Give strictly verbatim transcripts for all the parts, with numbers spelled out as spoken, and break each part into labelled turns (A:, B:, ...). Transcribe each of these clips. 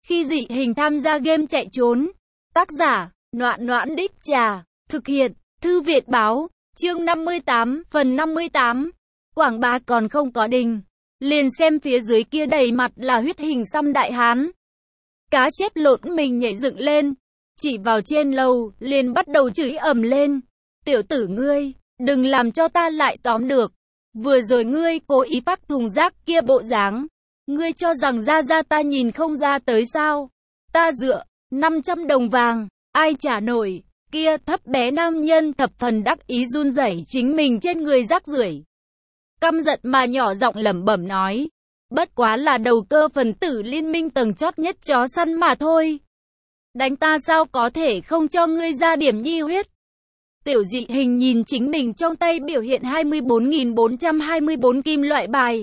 A: Khi dị hình tham gia game chạy trốn. Tác giả, Noãn Noãn Đích Trà. Thực hiện, Thư Viện Báo. Chương năm mươi tám, phần năm mươi tám. Quảng bá còn không có đình. Liền xem phía dưới kia đầy mặt là huyết hình xăm đại hán. Cá chép lộn mình nhảy dựng lên. Chỉ vào trên lầu, liền bắt đầu chửi ầm lên. Tiểu tử ngươi, đừng làm cho ta lại tóm được. Vừa rồi ngươi cố ý phát thùng rác kia bộ dáng. Ngươi cho rằng ra ra ta nhìn không ra tới sao? Ta dựa, năm trăm đồng vàng, ai trả nổi? Kia thấp bé nam nhân thập phần đắc ý run rẩy chính mình trên người rác rưởi. Căm giận mà nhỏ giọng lẩm bẩm nói. Bất quá là đầu cơ phần tử liên minh tầng chót nhất chó săn mà thôi. Đánh ta sao có thể không cho ngươi ra điểm nhi huyết? Tiểu dị hình nhìn chính mình trong tay biểu hiện hai mươi bốn nghìn bốn trăm hai mươi bốn kim loại bài.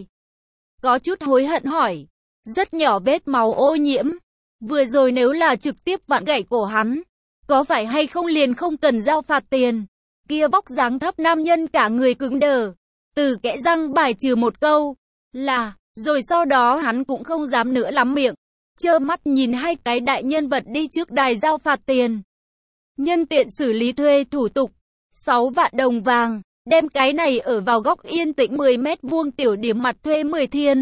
A: Có chút hối hận hỏi. Rất nhỏ vết máu ô nhiễm. Vừa rồi nếu là trực tiếp vặn gãy cổ hắn, có phải hay không liền không cần giao phạt tiền? Kia vóc dáng thấp nam nhân cả người cứng đờ. Từ kẽ răng bài trừ một câu. Là, rồi sau đó hắn cũng không dám nữa lắm miệng. Trơ mắt nhìn hai cái đại nhân vật đi trước đài giao phạt tiền. Nhân tiện xử lý thuê thủ tục. sáu vạn đồng vàng. Đem cái này ở vào góc yên tĩnh mười mét vuông tiểu điểm mặt thuê mười thiên.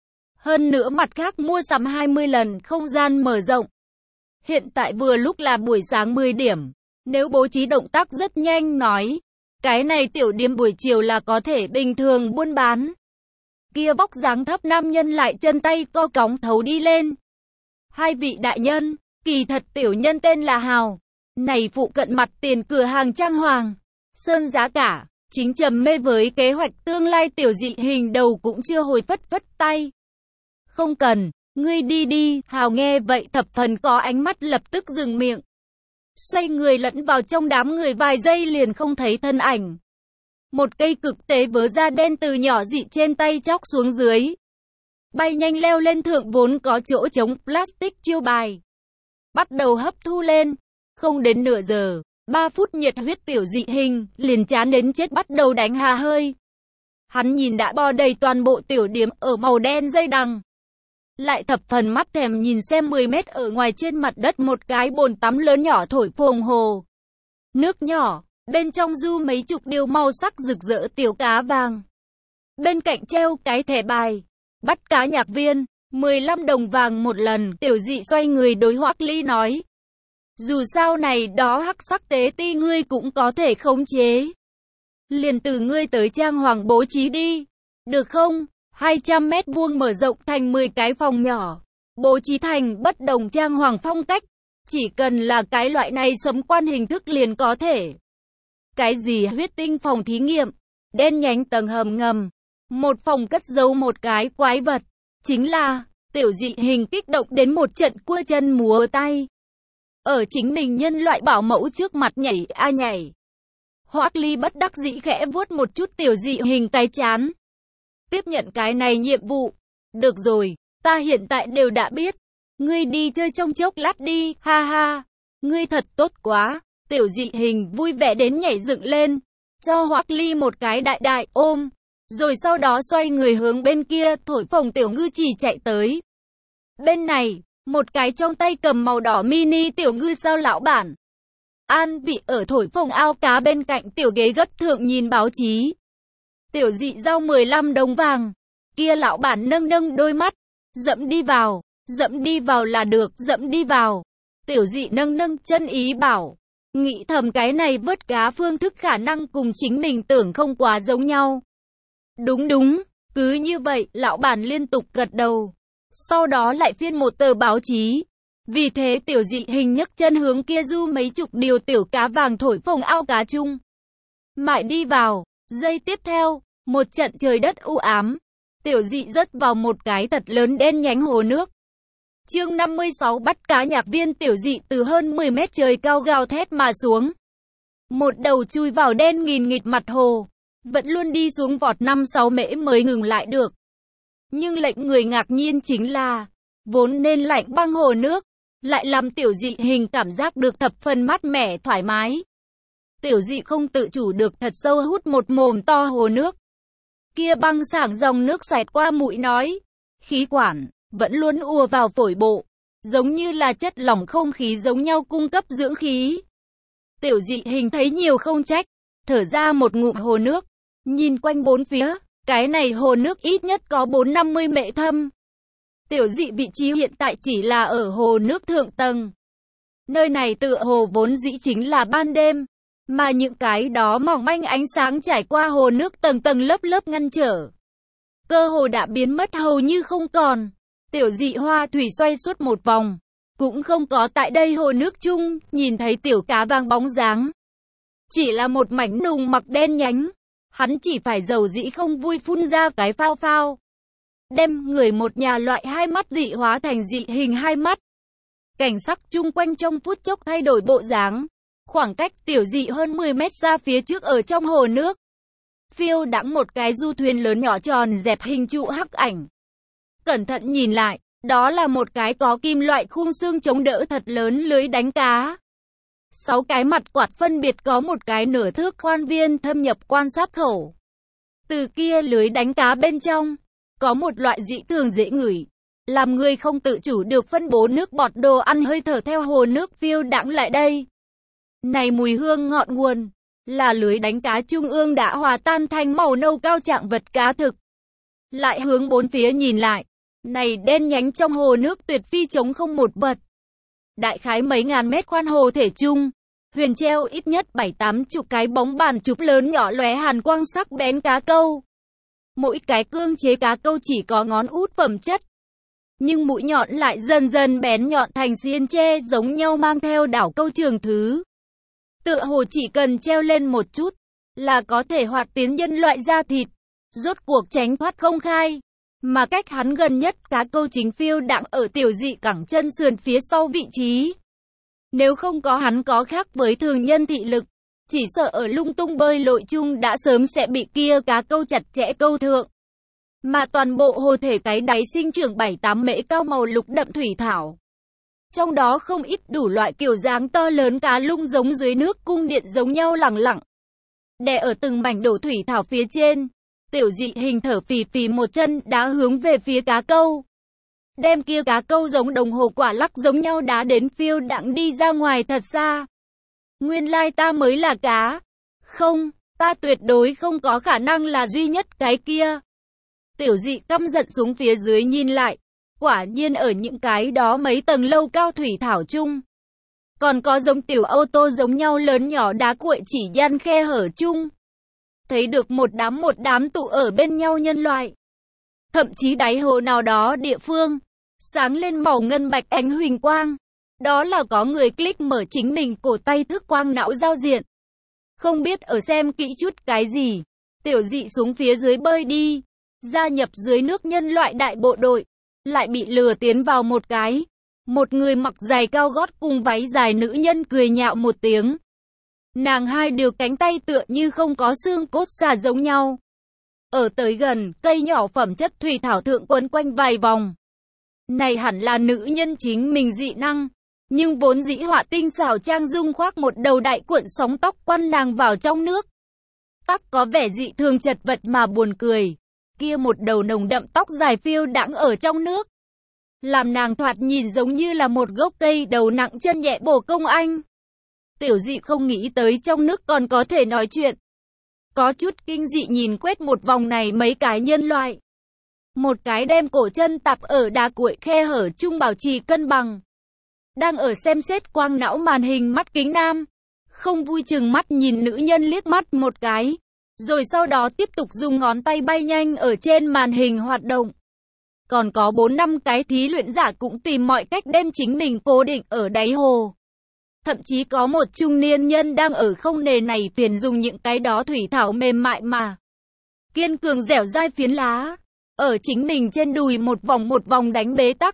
A: Hơn nữa mặt khác mua sắm hai mươi lần không gian mở rộng. Hiện tại vừa lúc là buổi sáng mười điểm. Nếu bố trí động tác rất nhanh nói. Cái này tiểu điểm buổi chiều là có thể bình thường buôn bán. Kia vóc dáng thấp nam nhân lại chân tay co cóng thấu đi lên. Hai vị đại nhân, kỳ thật tiểu nhân tên là Hào. Này phụ cận mặt tiền cửa hàng trang hoàng. Sơn giá cả, chính trầm mê với kế hoạch tương lai tiểu dị hình đầu cũng chưa hồi phất phất tay. Không cần, ngươi đi đi, Hào nghe vậy thập phần có ánh mắt lập tức dừng miệng. Xoay người lẫn vào trong đám người vài giây liền không thấy thân ảnh. Một cây cực tế vớ da đen từ nhỏ dị trên tay chóc xuống dưới. Bay nhanh leo lên thượng vốn có chỗ chống plastic chiêu bài. Bắt đầu hấp thu lên. Không đến nửa giờ, ba phút nhiệt huyết tiểu dị hình, liền chán đến chết bắt đầu đánh hà hơi. Hắn nhìn đã bo đầy toàn bộ tiểu điểm ở màu đen dây đằng. Lại thập phần mắt thèm nhìn xem mười mét ở ngoài trên mặt đất một cái bồn tắm lớn nhỏ thổi phồng hồ. Nước nhỏ, bên trong du mấy chục điều màu sắc rực rỡ tiểu cá vàng. Bên cạnh treo cái thẻ bài, bắt cá nhạc viên, mười lăm đồng vàng một lần. Tiểu dị xoay người đối Hoắc Ly nói. Dù sao này đó hắc sắc tế ti ngươi cũng có thể khống chế. Liền từ ngươi tới trang hoàng bố trí đi. Được không? hai trăm mét vuông mở rộng thành mười cái phòng nhỏ. Bố trí thành bất đồng trang hoàng phong cách. Chỉ cần là cái loại này sấm quan hình thức liền có thể. Cái gì huyết tinh phòng thí nghiệm, đen nhánh tầng hầm ngầm. Một phòng cất giấu một cái quái vật. Chính là, tiểu dị hình kích động đến một trận cua chân múa tay. Ở chính mình nhân loại bảo mẫu trước mặt nhảy a nhảy. Hoắc Ly bất đắc dĩ khẽ vuốt một chút tiểu dị hình cái chán. Tiếp nhận cái này nhiệm vụ. Được rồi, ta hiện tại đều đã biết. Ngươi đi chơi trong chốc lát đi, ha ha. Ngươi thật tốt quá. Tiểu dị hình vui vẻ đến nhảy dựng lên. Cho Hoắc Ly một cái đại đại ôm. Rồi sau đó xoay người hướng bên kia thổi phồng tiểu ngư chỉ chạy tới. Bên này, một cái trong tay cầm màu đỏ mini tiểu ngư sao lão bản. An vị ở thổi phồng ao cá bên cạnh tiểu ghế gấp thượng nhìn báo chí. Tiểu dị giao mười lăm đồng vàng. Kia lão bản nâng nâng đôi mắt. Dẫm đi vào, dẫm đi vào là được, dẫm đi vào. Tiểu dị nâng nâng chân ý bảo. Nghĩ thầm cái này vớt cá phương thức khả năng cùng chính mình tưởng không quá giống nhau. Đúng đúng, cứ như vậy, lão bản liên tục gật đầu. Sau đó lại phiên một tờ báo chí. Vì thế tiểu dị hình nhấc chân hướng kia du mấy chục điều tiểu cá vàng thổi phồng ao cá chung. Mãi đi vào, giây tiếp theo, một trận trời đất u ám. Tiểu dị rớt vào một cái thật lớn đen nhánh hồ nước. Chương năm mươi sáu bắt cá nhạc viên tiểu dị từ hơn mười mét trời cao gào thét mà xuống. Một đầu chui vào đen nghìn nghịt mặt hồ. Vẫn luôn đi xuống vọt năm sáu mễ mới ngừng lại được. Nhưng lệnh người ngạc nhiên chính là, vốn nên lạnh băng hồ nước, lại làm tiểu dị hình cảm giác được thập phần mát mẻ thoải mái. Tiểu dị không tự chủ được thật sâu hút một mồm to hồ nước. Kia băng sảng dòng nước xẹt qua mũi nói, khí quản, vẫn luôn ùa vào phổi bộ. giống như là chất lỏng không khí giống nhau cung cấp dưỡng khí. Tiểu Dị Hình thấy nhiều không trách, thở ra một ngụm hồ nước, nhìn quanh bốn phía, cái này hồ nước ít nhất có bốn năm mươi mệ thâm. Tiểu Dị vị trí hiện tại chỉ là ở hồ nước thượng tầng. Nơi này tựa hồ vốn dĩ chính là ban đêm, mà những cái đó mỏng manh ánh sáng trải qua hồ nước tầng tầng lớp lớp ngăn trở. Cơ hồ đã biến mất hầu như không còn. Tiểu Dị Hoa thủy xoay suốt một vòng, cũng không có tại đây hồ nước chung, nhìn thấy tiểu cá vàng bóng dáng. Chỉ là một mảnh nùng mặc đen nhánh, hắn chỉ phải dầu dĩ không vui phun ra cái phao phao. Đem người một nhà loại hai mắt dị hóa thành dị hình hai mắt. Cảnh sắc chung quanh trong phút chốc thay đổi bộ dáng. Khoảng cách Tiểu Dị hơn mười mét ra phía trước ở trong hồ nước. Phiêu đãng một cái du thuyền lớn nhỏ tròn dẹp hình trụ hắc ảnh. Cẩn thận nhìn lại, đó là một cái có kim loại khung xương chống đỡ thật lớn lưới đánh cá. Sáu cái mặt quạt phân biệt có một cái nửa thước khoan viên thâm nhập quan sát khẩu. Từ kia lưới đánh cá bên trong, có một loại dị thường dễ ngửi, làm người không tự chủ được phân bố nước bọt đồ ăn hơi thở theo hồ nước phiêu đãng lại đây. Này mùi hương ngọn nguồn, là lưới đánh cá trung ương đã hòa tan thành màu nâu cao trạng vật cá thực. Lại hướng bốn phía nhìn lại, này đen nhánh trong hồ nước tuyệt phi trống không một vật. Đại khái mấy ngàn mét khoan hồ thể chung, huyền treo ít nhất bảy tám chục cái bóng bàn chụp lớn nhỏ lóe hàn quang sắc bén cá câu. Mỗi cái cương chế cá câu chỉ có ngón út phẩm chất, nhưng mũi nhọn lại dần dần bén nhọn thành xiên tre giống nhau mang theo đảo câu trường thứ. Tựa hồ chỉ cần treo lên một chút, là có thể hoạt tiến nhân loại da thịt, rốt cuộc tránh thoát không khai. Mà cách hắn gần nhất cá câu chính phiêu đãng ở Tiểu Dị cẳng chân sườn phía sau vị trí. Nếu không có hắn có khác với thường nhân thị lực, chỉ sợ ở lung tung bơi lội chung đã sớm sẽ bị kia cá câu chặt chẽ câu thượng. Mà toàn bộ hồ thể cái đáy sinh trưởng bảy tám mễ cao màu lục đậm thủy thảo. Trong đó không ít đủ loại kiểu dáng to lớn cá lung giống dưới nước cung điện giống nhau lẳng lặng. Đè ở từng mảnh đổ thủy thảo phía trên. Tiểu Dị Hình thở phì phì một chân đá hướng về phía cá câu. Đem kia cá câu giống đồng hồ quả lắc giống nhau đá đến phiêu đãng đi ra ngoài thật xa. Nguyên lai ta mới là cá. Không, ta tuyệt đối không có khả năng là duy nhất cái kia. Tiểu Dị căm giận xuống phía dưới nhìn lại. Quả nhiên ở những cái đó mấy tầng lâu cao thủy thảo chung. Còn có giống tiểu ô tô giống nhau lớn nhỏ đá cuội chỉ gian khe hở chung. Thấy được một đám một đám tụ ở bên nhau nhân loại. Thậm chí đáy hồ nào đó địa phương, sáng lên màu ngân bạch ánh huỳnh quang. Đó là có người click mở chính mình cổ tay thức quang não giao diện. Không biết ở xem kỹ chút cái gì. Tiểu Dị xuống phía dưới bơi đi, gia nhập dưới nước nhân loại đại bộ đội. Lại bị lừa tiến vào một cái. Một người mặc giày cao gót cùng váy dài nữ nhân cười nhạo một tiếng. Nàng hai điều cánh tay tựa như không có xương cốt xà giống nhau. Ở tới gần, cây nhỏ phẩm chất thủy thảo thượng quấn quanh vài vòng. Này hẳn là nữ nhân chính mình dị năng. Nhưng vốn dĩ họa tinh xảo trang dung khoác một đầu đại cuộn sóng tóc quăn nàng vào trong nước. Tóc có vẻ dị thường chật vật mà buồn cười. Kia một đầu nồng đậm tóc dài phiêu đãng ở trong nước. Làm nàng thoạt nhìn giống như là một gốc cây đầu nặng chân nhẹ bổ công anh. Tiểu Dị không nghĩ tới trong nước còn có thể nói chuyện. Có chút kinh dị nhìn quét một vòng này mấy cái nhân loại. Một cái đem cổ chân tạp ở đá cuội khe hở chung bảo trì cân bằng. Đang ở xem xét quang não màn hình mắt kính nam. Không vui chừng mắt nhìn nữ nhân liếc mắt một cái. Rồi sau đó tiếp tục dùng ngón tay bay nhanh ở trên màn hình hoạt động. Còn có bốn năm cái thí luyện giả cũng tìm mọi cách đem chính mình cố định ở đáy hồ. Thậm chí có một trung niên nhân đang ở không nề này phiền dùng những cái đó thủy thảo mềm mại mà kiên cường dẻo dai phiến lá. Ở chính mình trên đùi một vòng một vòng đánh bế tắc.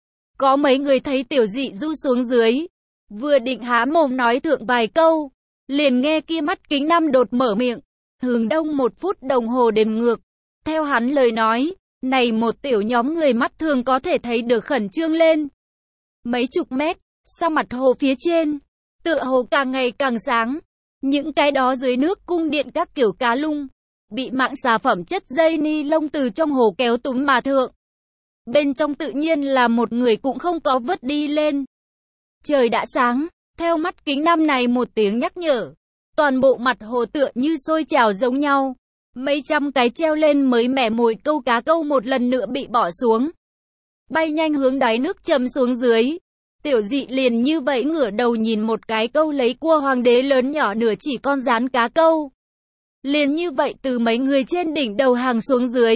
A: Có mấy người thấy Tiểu Dị du xuống dưới. Vừa định há mồm nói thượng vài câu. Liền nghe kia mắt kính nam đột mở miệng. Hướng đông một phút đồng hồ đếm ngược. Theo hắn lời nói, này một tiểu nhóm người mắt thường có thể thấy được khẩn trương lên. Mấy chục mét, sau mặt hồ phía trên, tựa hồ càng ngày càng sáng. Những cái đó dưới nước cung điện các kiểu cá lung, bị mạng xà phẩm chất dây ni lông từ trong hồ kéo túm mà thượng. Bên trong tự nhiên là một người cũng không có vớt đi lên. Trời đã sáng, theo mắt kính năm này một tiếng nhắc nhở. Toàn bộ mặt hồ tựa như sôi trào giống nhau. Mấy trăm cái treo lên mới mẻ mồi câu cá câu một lần nữa bị bỏ xuống. Bay nhanh hướng đáy nước chầm xuống dưới. Tiểu Dị liền như vậy ngửa đầu nhìn một cái câu lấy cua hoàng đế lớn nhỏ nửa chỉ con rán cá câu. Liền như vậy từ mấy người trên đỉnh đầu hàng xuống dưới.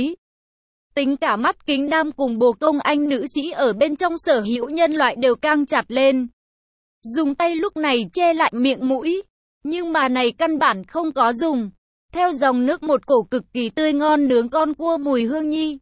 A: Tính cả mắt kính nam cùng bồ công anh nữ sĩ ở bên trong sở hữu nhân loại đều căng chặt lên. Dùng tay lúc này che lại miệng mũi. Nhưng mà này căn bản không có dùng. Theo dòng nước một cổ cực kỳ tươi ngon nướng con cua mùi hương nhi.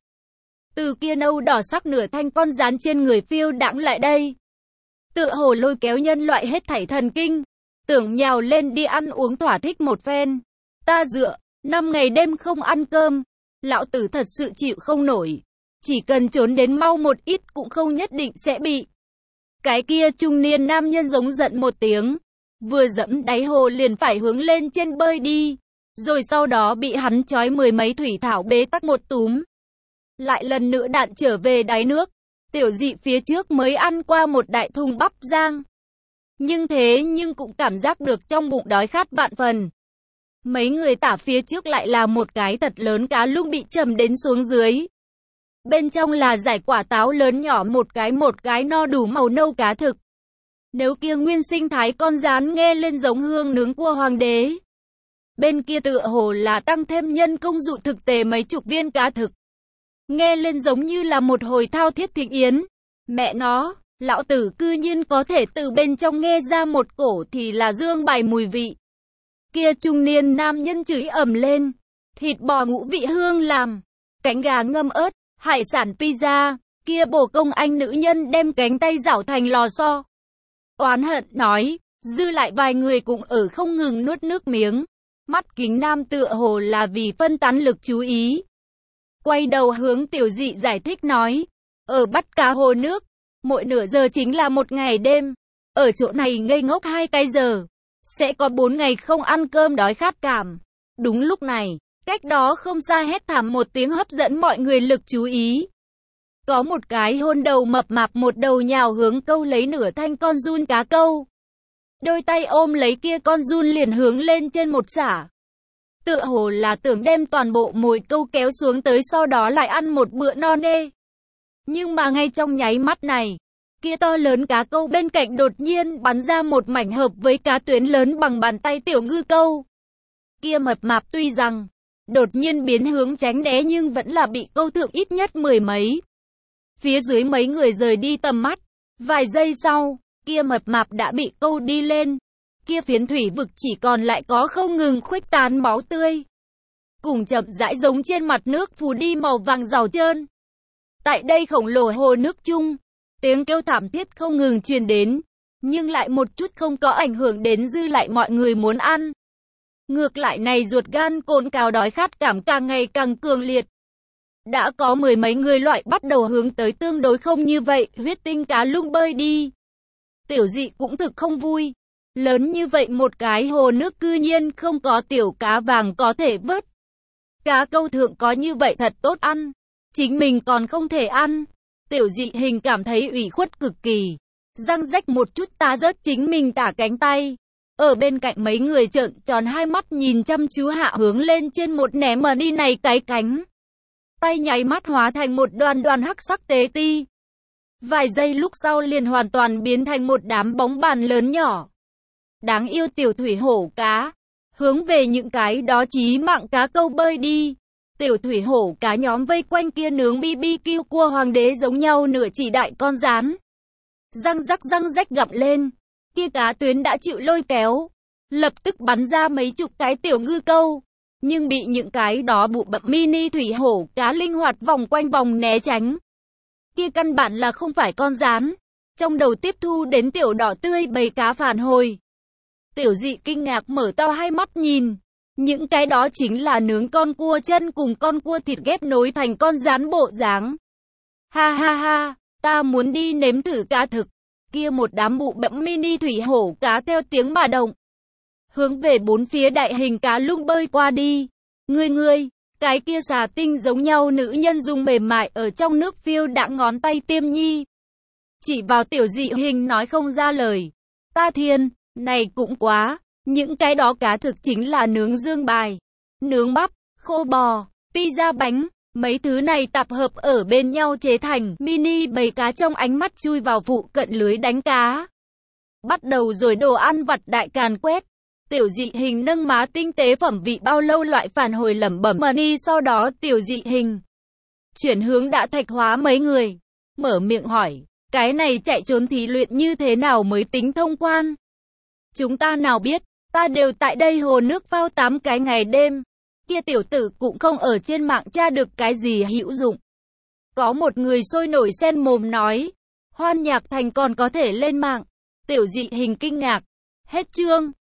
A: Từ kia nâu đỏ sắc nửa thanh con rán trên người phiêu đãng lại đây. Tựa hồ lôi kéo nhân loại hết thảy thần kinh. Tưởng nhào lên đi ăn uống thỏa thích một phen. Ta dựa, năm ngày đêm không ăn cơm. Lão tử thật sự chịu không nổi. Chỉ cần trốn đến mau một ít cũng không nhất định sẽ bị. Cái kia trung niên nam nhân giống giận một tiếng. Vừa dẫm đáy hồ liền phải hướng lên trên bơi đi. Rồi sau đó bị hắn trói mười mấy thủy thảo bế tắc một túm. Lại lần nữa đạn trở về đáy nước. Tiểu Dị phía trước mới ăn qua một đại thùng bắp rang. Nhưng thế nhưng cũng cảm giác được trong bụng đói khát vạn phần. Mấy người tả phía trước lại là một cái thật lớn cá lung bị trầm đến xuống dưới. Bên trong là giải quả táo lớn nhỏ một cái một cái no đủ màu nâu cá thực. Nếu kia nguyên sinh thái con rán nghe lên giống hương nướng cua hoàng đế. Bên kia tựa hồ là tăng thêm nhân công dụ thực tế mấy chục viên cá thực. Nghe lên giống như là một hồi thao thiết thịnh yến. Mẹ nó, lão tử cư nhiên có thể từ bên trong nghe ra một cổ thì là dương bài mùi vị. Kia trung niên nam nhân chửi ầm lên. Thịt bò ngũ vị hương làm. Cánh gà ngâm ớt, hải sản pizza. Kia bồ công anh nữ nhân đem cánh tay rảo thành lò xo. Oán hận nói, dư lại vài người cũng ở không ngừng nuốt nước miếng. Mắt kính nam tựa hồ là vì phân tán lực chú ý. Quay đầu hướng Tiểu Dị giải thích nói. Ở bắt cá hồ nước, mỗi nửa giờ chính là một ngày đêm. Ở chỗ này ngây ngốc hai cái giờ. Sẽ có bốn ngày không ăn cơm đói khát cảm. Đúng lúc này, cách đó không xa hét thảm một tiếng hấp dẫn mọi người lực chú ý. Có một cái hôn đầu mập mạp một đầu nhào hướng câu lấy nửa thanh con giun cá câu. Đôi tay ôm lấy kia con giun liền hướng lên trên một xả. Tựa hồ là tưởng đem toàn bộ mồi câu kéo xuống tới sau đó lại ăn một bữa no nê. Nhưng mà ngay trong nháy mắt này, kia to lớn cá câu bên cạnh đột nhiên bắn ra một mảnh hợp với cá tuyến lớn bằng bàn tay tiểu ngư câu. Kia mập mạp tuy rằng đột nhiên biến hướng tránh né nhưng vẫn là bị câu thượng ít nhất mười mấy. Phía dưới mấy người rời đi tầm mắt. Vài giây sau, kia mập mạp đã bị câu đi lên. Kia phiến thủy vực chỉ còn lại có không ngừng khuếch tán máu tươi. Cùng chậm rãi giống trên mặt nước phù đi màu vàng rào trơn. Tại đây khổng lồ hồ nước chung, tiếng kêu thảm thiết không ngừng truyền đến. Nhưng lại một chút không có ảnh hưởng đến dư lại mọi người muốn ăn. Ngược lại này ruột gan cồn cào đói khát cảm càng ngày càng cường liệt. Đã có mười mấy người loại bắt đầu hướng tới tương đối không như vậy, huyết tinh cá lung bơi đi. Tiểu Dị cũng thực không vui. Lớn như vậy một cái hồ nước cư nhiên không có tiểu cá vàng có thể vớt. Cá câu thượng có như vậy thật tốt ăn. Chính mình còn không thể ăn. Tiểu Dị hình cảm thấy ủy khuất cực kỳ. Răng rách một chút ta rớt chính mình tả cánh tay. Ở bên cạnh mấy người trợn tròn hai mắt nhìn chăm chú hạ hướng lên trên một ném mà đi này cái cánh. Tay nháy mắt hóa thành một đoàn đoàn hắc sắc tế ti. Vài giây lúc sau liền hoàn toàn biến thành một đám bóng bàn lớn nhỏ. Đáng yêu tiểu thủy hổ cá. Hướng về những cái đó chí mạng cá câu bơi đi. Tiểu thủy hổ cá nhóm vây quanh kia nướng bi bi kiu cua hoàng đế giống nhau nửa chỉ đại con rán. Răng rắc răng rách gặm lên. Kia cá tuyến đã chịu lôi kéo. Lập tức bắn ra mấy chục cái tiểu ngư câu. Nhưng bị những cái đó bụ bậm mini thủy hổ cá linh hoạt vòng quanh vòng né tránh. Kia căn bản là không phải con rán. Trong đầu tiếp thu đến tiểu đỏ tươi bầy cá phản hồi. Tiểu Dị kinh ngạc mở to hai mắt nhìn. Những cái đó chính là nướng con cua chân cùng con cua thịt ghép nối thành con rán bộ dáng. Ha ha ha, ta muốn đi nếm thử cá thực. Kia một đám bụ bẫm mini thủy hổ cá theo tiếng mà động. Hướng về bốn phía đại hình cá lung bơi qua đi. Ngươi ngươi, Cái kia xà tinh giống nhau nữ nhân dùng mềm mại ở trong nước phiêu đãng ngón tay tiêm nhi. Chỉ vào Tiểu Dị Hình nói không ra lời. Ta thiên, này cũng quá, những cái đó cá thực chính là nướng dương bài, nướng bắp, khô bò, pizza bánh, mấy thứ này tập hợp ở bên nhau chế thành mini bầy cá trong ánh mắt chui vào phụ cận lưới đánh cá. Bắt đầu rồi đồ ăn vặt đại càn quét. Tiểu Dị Hình nâng má tinh tế phẩm vị bao lâu loại phản hồi lẩm bẩm mà đi, sau đó Tiểu Dị Hình chuyển hướng đã thạch hóa mấy người, mở miệng hỏi, cái này chạy trốn thí luyện như thế nào mới tính thông quan? Chúng ta nào biết, ta đều tại đây hồ nước phao tám cái ngày đêm. Kia tiểu tử cũng không ở trên mạng tra được cái gì hữu dụng. Có một người sôi nổi sen mồm nói, Hoan Nhạc Thành còn có thể lên mạng. Tiểu Dị Hình kinh ngạc. Hết chương.